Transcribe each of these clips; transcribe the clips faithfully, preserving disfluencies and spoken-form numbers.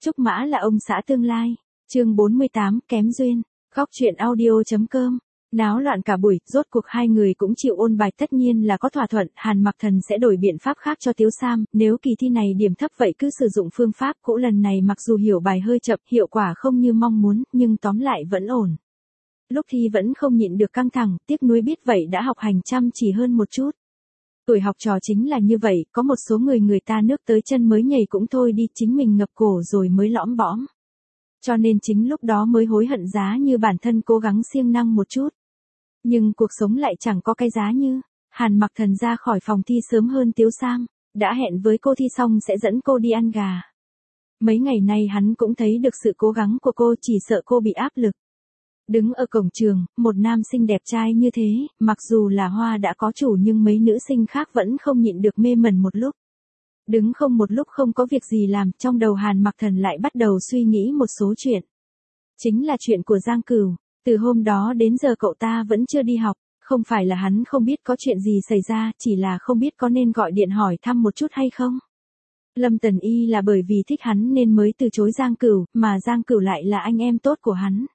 Trúc Mã là ông xã tương lai. Chương bốn mươi tám, kém duyên. Góc truyện audio.com. Náo loạn cả buổi, rốt cuộc hai người cũng chịu ôn bài, tất nhiên là có thỏa thuận, Hàn Mặc Thần sẽ đổi biện pháp khác cho Tiếu Sam, nếu kỳ thi này điểm thấp vậy cứ sử dụng phương pháp cũ lần này, mặc dù hiểu bài hơi chậm, hiệu quả không như mong muốn, nhưng tóm lại vẫn ổn. Lúc thi vẫn không nhịn được căng thẳng, tiếc nuối biết vậy đã học hành chăm chỉ hơn một chút. Tuổi học trò chính là như vậy, có một số người người ta nước tới chân mới nhảy cũng thôi đi, chính mình ngập cổ rồi mới lõm bõm. Cho nên chính lúc đó mới hối hận giá như bản thân cố gắng siêng năng một chút. Nhưng cuộc sống lại chẳng có cái giá như, Hàn Mặc Thần ra khỏi phòng thi sớm hơn Tiếu Sam, đã hẹn với cô thi xong sẽ dẫn cô đi ăn gà. Mấy ngày nay hắn cũng thấy được sự cố gắng của cô, chỉ sợ cô bị áp lực. Đứng ở cổng trường, một nam sinh đẹp trai như thế, mặc dù là hoa đã có chủ nhưng mấy nữ sinh khác vẫn không nhịn được mê mẩn một lúc. Đứng không một lúc không có việc gì làm, trong đầu Hàn Mặc Thần lại bắt đầu suy nghĩ một số chuyện. Chính là chuyện của Giang Cửu, từ hôm đó đến giờ cậu ta vẫn chưa đi học, không phải là hắn không biết có chuyện gì xảy ra, chỉ là không biết có nên gọi điện hỏi thăm một chút hay không. Lâm Tần Y là bởi vì thích hắn nên mới từ chối Giang Cửu, mà Giang Cửu lại là anh em tốt của hắn.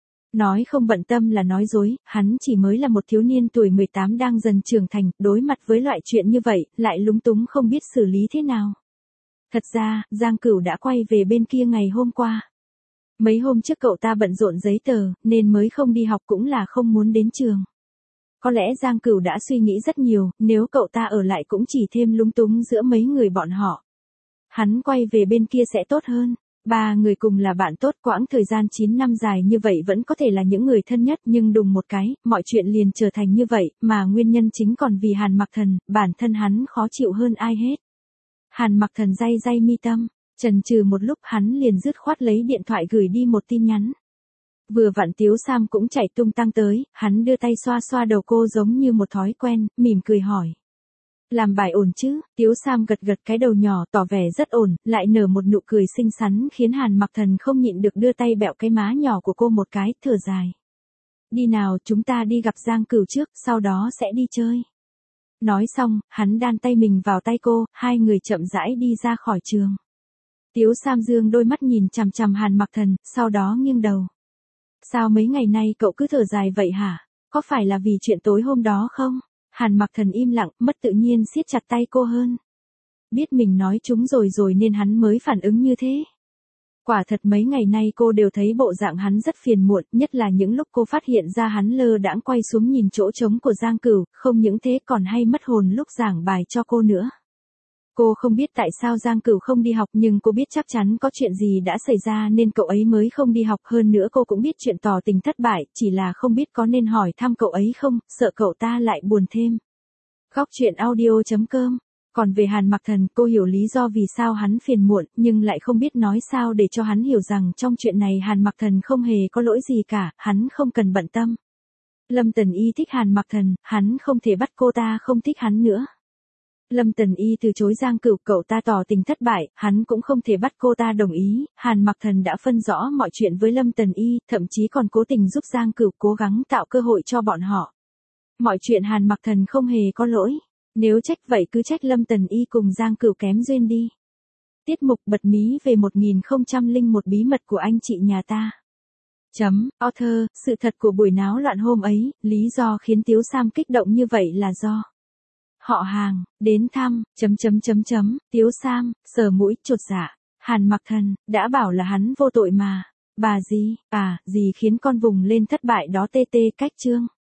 Nói không bận tâm là nói dối, hắn chỉ mới là một thiếu niên tuổi mười tám đang dần trưởng thành, đối mặt với loại chuyện như vậy, lại lúng túng không biết xử lý thế nào. Thật ra, Giang Cửu đã quay về bên kia ngày hôm qua. Mấy hôm trước cậu ta bận rộn giấy tờ, nên mới không đi học, cũng là không muốn đến trường. Có lẽ Giang Cửu đã suy nghĩ rất nhiều, nếu cậu ta ở lại cũng chỉ thêm lúng túng giữa mấy người bọn họ. Hắn quay về bên kia sẽ tốt hơn. Ba người cùng là bạn tốt, quãng thời gian chín năm dài như vậy vẫn có thể là những người thân nhất, nhưng đùng một cái, mọi chuyện liền trở thành như vậy, mà nguyên nhân chính còn vì Hàn Mặc Thần, bản thân hắn khó chịu hơn ai hết. Hàn Mặc Thần day day mi tâm, chần chừ một lúc hắn liền dứt khoát lấy điện thoại gửi đi một tin nhắn. Vừa vặn Tiếu Sam cũng chạy tung tăng tới, hắn đưa tay xoa xoa đầu cô giống như một thói quen, mỉm cười hỏi. Làm bài ổn chứ? Tiếu Sam gật gật cái đầu nhỏ tỏ vẻ rất ổn, lại nở một nụ cười xinh xắn khiến Hàn Mặc Thần không nhịn được đưa tay bẹo cái má nhỏ của cô một cái, thở dài. Đi nào, chúng ta đi gặp Giang Cửu trước, sau đó sẽ đi chơi. Nói xong, hắn đan tay mình vào tay cô, hai người chậm rãi đi ra khỏi trường. Tiếu Sam dương đôi mắt nhìn chằm chằm Hàn Mặc Thần, sau đó nghiêng đầu. Sao mấy ngày nay cậu cứ thở dài vậy hả? Có phải là vì chuyện tối hôm đó không? Hàn Mặc Thần im lặng, mất tự nhiên siết chặt tay cô hơn. Biết mình nói trúng rồi rồi nên hắn mới phản ứng như thế. Quả thật mấy ngày nay cô đều thấy bộ dạng hắn rất phiền muộn, nhất là những lúc cô phát hiện ra hắn lơ đãng quay xuống nhìn chỗ trống của Giang Cửu, không những thế còn hay mất hồn lúc giảng bài cho cô nữa. Cô không biết tại sao Giang Cửu không đi học, nhưng cô biết chắc chắn có chuyện gì đã xảy ra nên cậu ấy mới không đi học, hơn nữa cô cũng biết chuyện tỏ tình thất bại, chỉ là không biết có nên hỏi thăm cậu ấy không, sợ cậu ta lại buồn thêm. Góc truyện audio.com. Còn về Hàn Mặc Thần, cô hiểu lý do vì sao hắn phiền muộn, nhưng lại không biết nói sao để cho hắn hiểu rằng trong chuyện này Hàn Mặc Thần không hề có lỗi gì cả, hắn không cần bận tâm. Lâm Tần Y thích Hàn Mặc Thần, hắn không thể bắt cô ta không thích hắn nữa. Lâm Tần Y từ chối Giang Cửu, cậu ta tỏ tình thất bại, hắn cũng không thể bắt cô ta đồng ý. Hàn Mặc Thần đã phân rõ mọi chuyện với Lâm Tần Y, thậm chí còn cố tình giúp Giang Cửu cố gắng tạo cơ hội cho bọn họ. Mọi chuyện Hàn Mặc Thần không hề có lỗi. Nếu trách vậy cứ trách Lâm Tần Y cùng Giang Cửu kém duyên đi. Tiết mục bật mí về một nghìn không trăm lẻ một bí mật của anh chị nhà ta. Chấm, author, sự thật của buổi náo loạn hôm ấy, lý do khiến Tiếu Sam kích động như vậy là do họ hàng, đến thăm, chấm chấm chấm chấm, Tiếu Sam, sờ mũi, chột dạ, Hàn Mặc Thần, đã bảo là hắn vô tội mà, bà gì, à, gì khiến con vùng lên thất bại đó tê tê cách chương.